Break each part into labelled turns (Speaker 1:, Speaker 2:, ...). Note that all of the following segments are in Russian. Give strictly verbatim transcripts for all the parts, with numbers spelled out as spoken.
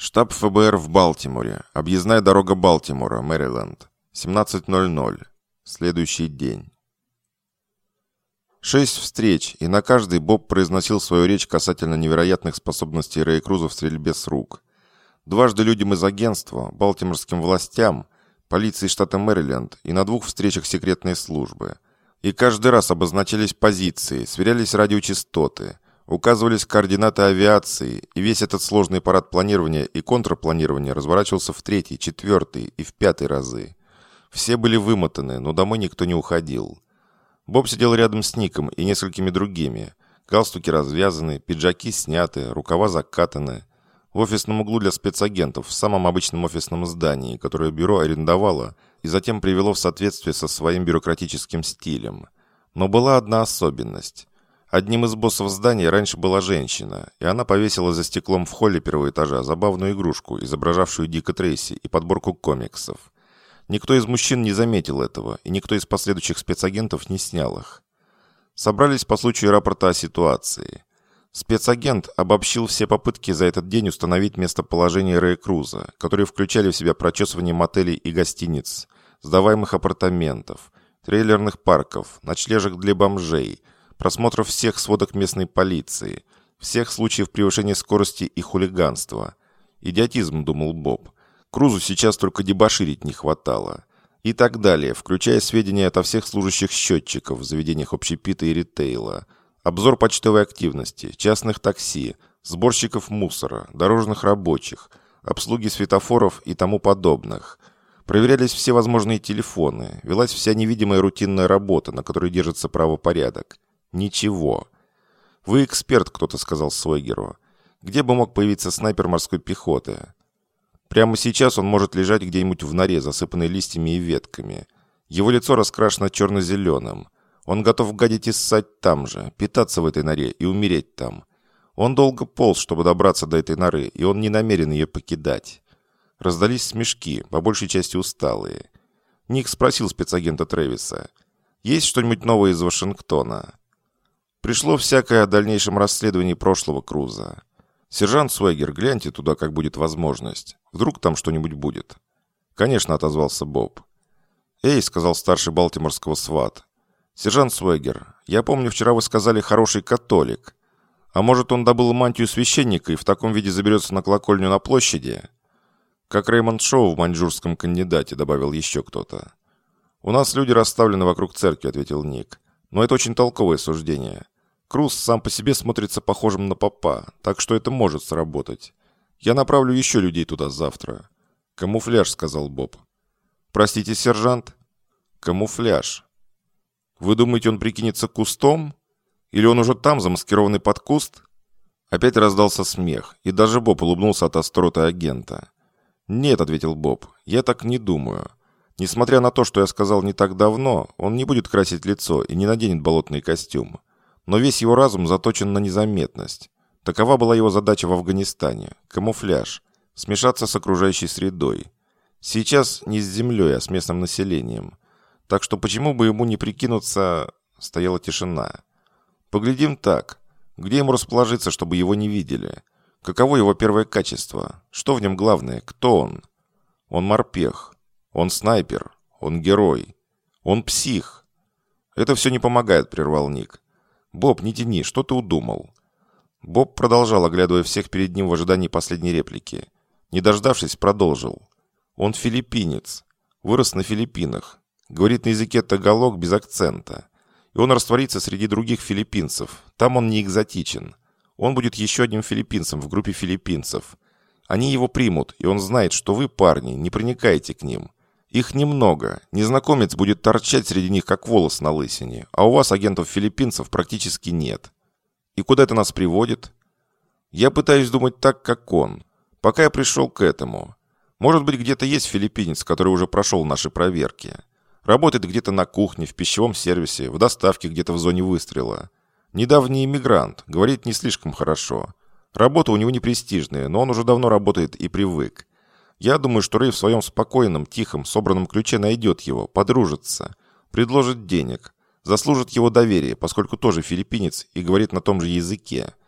Speaker 1: Штаб ФБР в Балтиморе. Объездная дорога Балтимора, Мэриленд. семнадцать ноль ноль. Следующий день. Шесть встреч, и на каждой Боб произносил свою речь касательно невероятных способностей Рэя Круза в стрельбе с рук. Дважды людям из агентства, балтиморским властям, полиции штата Мэриленд и на двух встречах секретной службы. И каждый раз обозначались позиции, сверялись радиочастоты, указывались координаты авиации, и весь этот сложный парад планирования и контрпланирования разворачивался в третий, четвертый и в пятый разы. Все были вымотаны, но домой никто не уходил. Боб сидел рядом с Ником и несколькими другими. Галстуки развязаны, пиджаки сняты, рукава закатаны. В офисном углу для спецагентов, в самом обычном офисном здании, которое бюро арендовало и затем привело в соответствие со своим бюрократическим стилем. Но была одна особенность. Одним из боссов здания раньше была женщина, и она повесила за стеклом в холле первого этажа забавную игрушку, изображавшую Дика Трейси и подборку комиксов. Никто из мужчин не заметил этого, и никто из последующих спецагентов не снял их. Собрались по случаю рапорта о ситуации. Спецагент обобщил все попытки за этот день установить местоположение Рэя Круза, которые включали в себя прочесывание мотелей и гостиниц, сдаваемых апартаментов, трейлерных парков, ночлежек для бомжей, просмотров всех сводок местной полиции, всех случаев превышения скорости и хулиганства. Идиотизм, думал Боб. Крузу сейчас только дебоширить не хватало. И так далее, включая сведения ото всех служащих счетчиков в заведениях общепита и ритейла, обзор почтовой активности, частных такси, сборщиков мусора, дорожных рабочих, обслуги светофоров и тому подобных. Проверялись все возможные телефоны, велась вся невидимая рутинная работа, на которой держится правопорядок. Ничего. «Вы эксперт», — кто-то сказал Свегеру. «Где бы мог появиться снайпер морской пехоты?» Прямо сейчас он может лежать где-нибудь в норе, засыпанной листьями и ветками. Его лицо раскрашено черно-зеленым. Он готов гадить и ссать там же, питаться в этой норе и умереть там. Он долго полз, чтобы добраться до этой норы, и он не намерен ее покидать. Раздались смешки, по большей части усталые. Ник спросил спецагента Трэвиса: «Есть что-нибудь новое из Вашингтона?» Пришло всякое о дальнейшем расследовании прошлого Круза. «Сержант Свегер, гляньте туда, как будет возможность. Вдруг там что-нибудь будет?» «Конечно», — отозвался Боб. «Эй», — сказал старший балтиморского сват. «Сержант Свегер, я помню, вчера вы сказали «хороший католик». А может, он добыл мантию священника и в таком виде заберется на колокольню на площади?» «Как Реймонд Шоу в маньчжурском кандидате», — добавил еще кто-то. «У нас люди расставлены вокруг церкви», — ответил Ник. «Но это очень толковое суждение. Круз сам по себе смотрится похожим на попа, так что это может сработать. Я направлю еще людей туда завтра». «Камуфляж», — сказал Боб. «Простите, сержант?» «Камуфляж». «Вы думаете, он прикинется кустом? Или он уже там, замаскированный под куст?» Опять раздался смех, и даже Боб улыбнулся от остроты агента. «Нет», — ответил Боб, — «я так не думаю. Несмотря на то, что я сказал не так давно, он не будет красить лицо и не наденет болотный костюм. Но весь его разум заточен на незаметность. Такова была его задача в Афганистане. Камуфляж. Смешаться с окружающей средой. Сейчас не с землей, а с местным населением. Так что почему бы ему не прикинуться...» Стояла тишина. «Поглядим так. Где ему расположиться, чтобы его не видели? Каково его первое качество? Что в нем главное? Кто он? Он морпех. Он снайпер. Он герой. Он псих». «Это все не помогает», — прервал Ник. «Боб, не тяни, что ты удумал?» Боб продолжал, оглядывая всех перед ним в ожидании последней реплики. Не дождавшись, продолжил. «Он филиппинец. Вырос на Филиппинах. Говорит на языке тагалог без акцента. И он растворится среди других филиппинцев. Там он не экзотичен. Он будет еще одним филиппинцем в группе филиппинцев. Они его примут, и он знает, что вы, парни, не проникаете к ним. Их немного. Незнакомец будет торчать среди них, как волос на лысине, а у вас, агентов-филиппинцев, практически нет. И куда это нас приводит? Я пытаюсь думать так, как он. Пока я пришел к этому. Может быть, где-то есть филиппинец, который уже прошел наши проверки. Работает где-то на кухне, в пищевом сервисе, в доставке где-то в зоне выстрела. Недавний иммигрант, говорит не слишком хорошо. Работа у него не престижная, но он уже давно работает и привык. Я думаю, что Рэй в своем спокойном, тихом, собранном ключе найдет его, подружится, предложит денег, заслужит его доверие, поскольку тоже филиппинец и говорит на том же языке.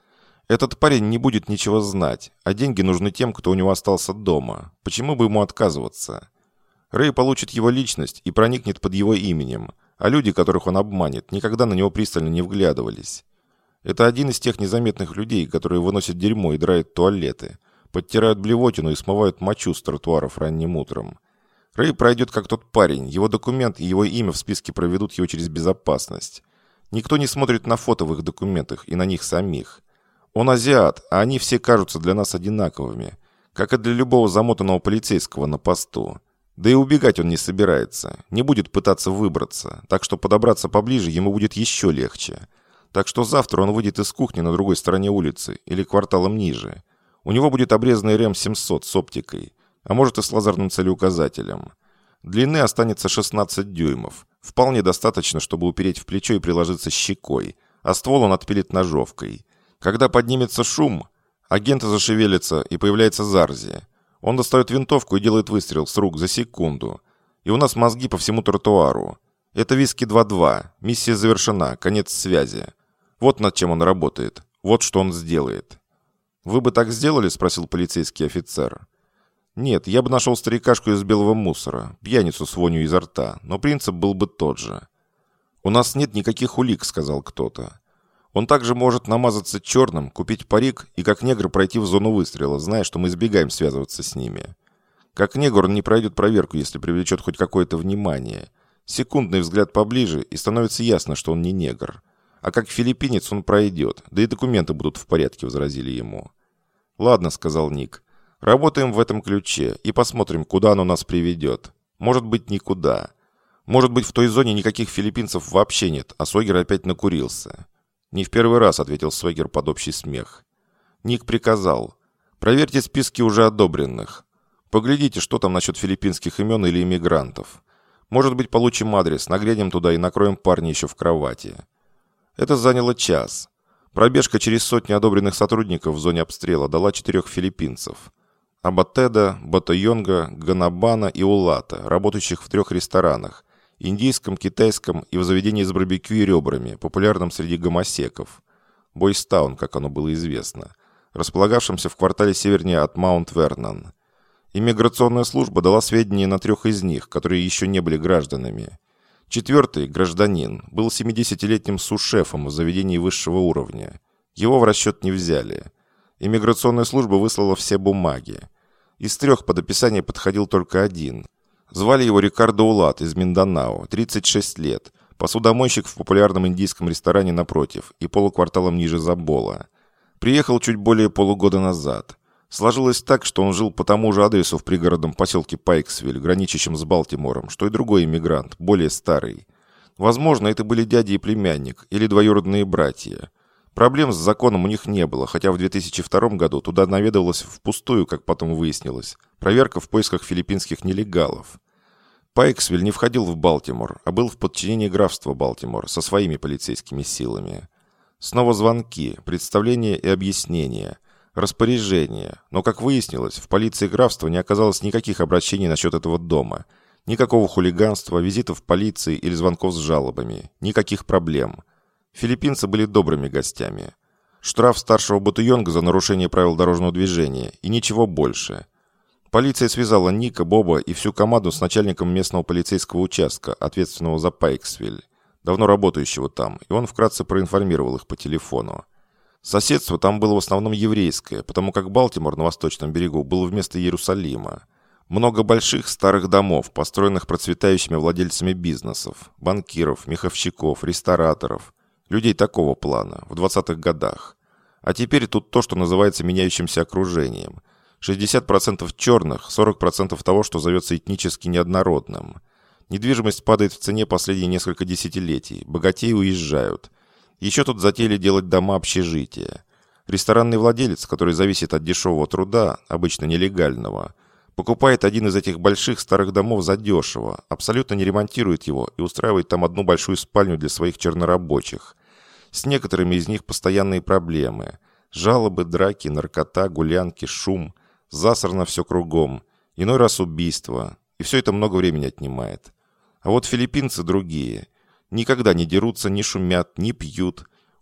Speaker 1: Этот парень не будет ничего знать, а деньги нужны тем, кто у него остался дома. Почему бы ему отказываться? Рэй получит его личность и проникнет под его именем, а люди, которых он обманет, никогда на него пристально не вглядывались. Это один из тех незаметных людей, которые выносят дерьмо и драят туалеты, подтирают блевотину и смывают мочу с тротуаров ранним утром. Рэй пройдет как тот парень, его документ и его имя в списке проведут его через безопасность. Никто не смотрит на фото в их документах и на них самих. Он азиат, а они все кажутся для нас одинаковыми, как и для любого замотанного полицейского на посту. Да и убегать он не собирается, не будет пытаться выбраться, так что подобраться поближе ему будет еще легче. Так что завтра он выйдет из кухни на другой стороне улицы или кварталом ниже. У него будет обрезанный рэм семьсот с оптикой, а может и с лазерным целеуказателем. Длины останется шестнадцать дюймов. Вполне достаточно, чтобы упереть в плечо и приложиться щекой, а ствол он отпилит ножовкой. Когда поднимется шум, агенты зашевелятся и появляется Зарзи. Он достает винтовку и делает выстрел с рук за секунду. И у нас мозги по всему тротуару. Это виски два-два. Миссия завершена. Конец связи. Вот над чем он работает. Вот что он сделает. «Вы бы так сделали?» – спросил полицейский офицер. «Нет, я бы нашел старикашку из белого мусора, пьяницу с вонью изо рта, но принцип был бы тот же». «У нас нет никаких улик», – сказал кто-то. «Он также может намазаться черным, купить парик и как негр пройти в зону выстрела, зная, что мы избегаем связываться с ними. Как негр он не пройдет проверку, если привлечет хоть какое-то внимание. Секундный взгляд поближе, и становится ясно, что он не негр. А как филиппинец он пройдет, да и документы будут в порядке», – возразили ему. «Ладно», – сказал Ник. «Работаем в этом ключе и посмотрим, куда оно нас приведет. Может быть, никуда. Может быть, в той зоне никаких филиппинцев вообще нет, а Свегер опять накурился». «Не в первый раз», – ответил Свегер под общий смех. Ник приказал. «Проверьте списки уже одобренных. Поглядите, что там насчет филиппинских имен или иммигрантов. Может быть, получим адрес, наглянем туда и накроем парня еще в кровати». Это заняло час. Пробежка через сотни одобренных сотрудников в зоне обстрела дала четырех филиппинцев. Абатеда, Батайонга, Ганабана и Улата, работающих в трех ресторанах – индийском, китайском и в заведении с барбекю и ребрами, популярном среди гомосеков. Бойстаун, как оно было известно, располагавшемся в квартале севернее от Маунт-Вернон. Иммиграционная служба дала сведения на трех из них, которые еще не были гражданами. Четвертый, гражданин, был семидесятилетним су-шефом в заведении высшего уровня. Его в расчет не взяли. Иммиграционная служба выслала все бумаги. Из трех под описание подходил только один. Звали его Рикардо Улат из Минданао, тридцать шесть лет, посудомойщик в популярном индийском ресторане напротив и полукварталом ниже Забола. Приехал чуть более полугода назад. Сложилось так, что он жил по тому же адресу в пригородном поселке Пайксвиль, граничащем с Балтимором, что и другой иммигрант, более старый. Возможно, это были дядя и племянник, или двоюродные братья. Проблем с законом у них не было, хотя в две тысячи втором году туда наведывалась впустую, как потом выяснилось, проверка в поисках филиппинских нелегалов. Пайксвиль не входил в Балтимор, а был в подчинении графства Балтимор со своими полицейскими силами. Снова звонки, представления и объяснения, распоряжения, но, как выяснилось, в полиции графства не оказалось никаких обращений насчет этого дома, никакого хулиганства, визитов полиции или звонков с жалобами, никаких проблем. Филиппинцы были добрыми гостями. Штраф старшего Батуйонга за нарушение правил дорожного движения и ничего больше. Полиция связала Ника, Боба и всю команду с начальником местного полицейского участка, ответственного за Пайксвиль, давно работающего там, и он вкратце проинформировал их по телефону. Соседство там было в основном еврейское, потому как Балтимор на восточном берегу был вместо Иерусалима. Много больших старых домов, построенных процветающими владельцами бизнесов, банкиров, меховщиков, рестораторов, людей такого плана, в двадцатых годах. А теперь тут то, что называется меняющимся окружением. шестьдесят процентов черных, сорок процентов того, что зовется этнически неоднородным. Недвижимость падает в цене последние несколько десятилетий, богатеи уезжают. Еще тут затеяли делать дома общежития. Ресторанный владелец, который зависит от дешевого труда, обычно нелегального, покупает один из этих больших старых домов задешево, абсолютно не ремонтирует его и устраивает там одну большую спальню для своих чернорабочих. С некоторыми из них постоянные проблемы. Жалобы, драки, наркота, гулянки, шум. Засрано все кругом. Иной раз убийство. И все это много времени отнимает. А вот филиппинцы другие. Никогда не дерутся, не шумят, не пьют.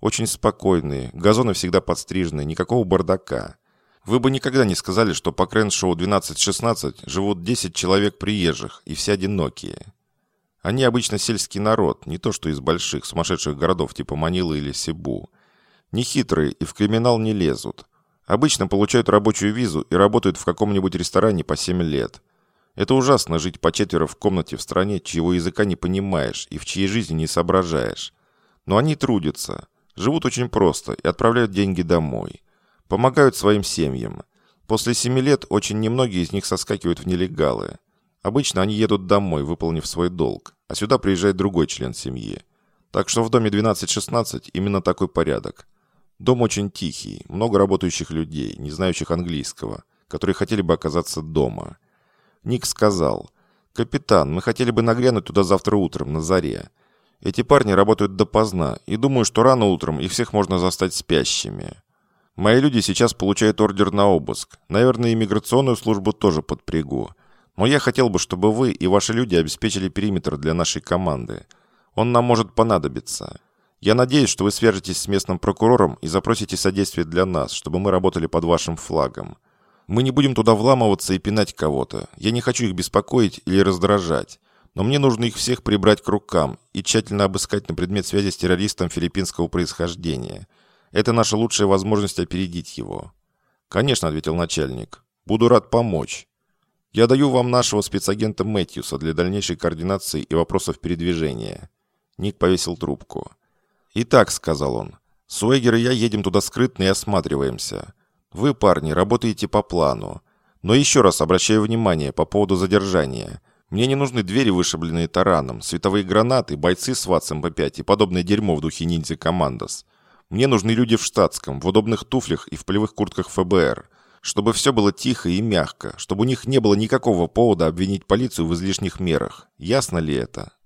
Speaker 1: Очень спокойные, газоны всегда подстрижены, никакого бардака. Вы бы никогда не сказали, что по Крэншоу двенадцать шестнадцать живут десять человек приезжих, и все одинокие. Они обычно сельский народ, не то что из больших, сумасшедших городов типа Манилы или Сибу. Нехитрые и в криминал не лезут. Обычно получают рабочую визу и работают в каком-нибудь ресторане по семь лет. Это ужасно жить по четверо в комнате в стране, чьего языка не понимаешь и в чьей жизни не соображаешь. Но они трудятся, живут очень просто и отправляют деньги домой. Помогают своим семьям. После семи лет очень немногие из них соскакивают в нелегалы. Обычно они едут домой, выполнив свой долг, а сюда приезжает другой член семьи. Так что в доме двенадцать шестнадцать именно такой порядок. Дом очень тихий, много работающих людей, не знающих английского, которые хотели бы оказаться дома. Ник сказал: «Капитан, мы хотели бы нагрянуть туда завтра утром, на заре. Эти парни работают допоздна, и думаю, что рано утром их всех можно застать спящими. Мои люди сейчас получают ордер на обыск. Наверное, иммиграционную службу тоже подпрягу. Но я хотел бы, чтобы вы и ваши люди обеспечили периметр для нашей команды. Он нам может понадобиться. Я надеюсь, что вы свяжетесь с местным прокурором и запросите содействие для нас, чтобы мы работали под вашим флагом. Мы не будем туда вламываться и пинать кого-то. Я не хочу их беспокоить или раздражать. Но мне нужно их всех прибрать к рукам и тщательно обыскать на предмет связи с террористом филиппинского происхождения. Это наша лучшая возможность опередить его». «Конечно», — ответил начальник. «Буду рад помочь. Я даю вам нашего спецагента Мэтьюса для дальнейшей координации и вопросов передвижения». Ник повесил трубку. «Итак», — сказал он, — «Суэгер и я едем туда скрытно и осматриваемся. Вы, парни, работаете по плану. Но еще раз обращаю внимание по поводу задержания. Мне не нужны двери, вышибленные тараном, световые гранаты, бойцы с ВАТС эм пэ пять и подобное дерьмо в духе ниндзя Командос. Мне нужны люди в штатском, в удобных туфлях и в полевых куртках эф бэ эр. Чтобы все было тихо и мягко, чтобы у них не было никакого повода обвинить полицию в излишних мерах. Ясно ли это?»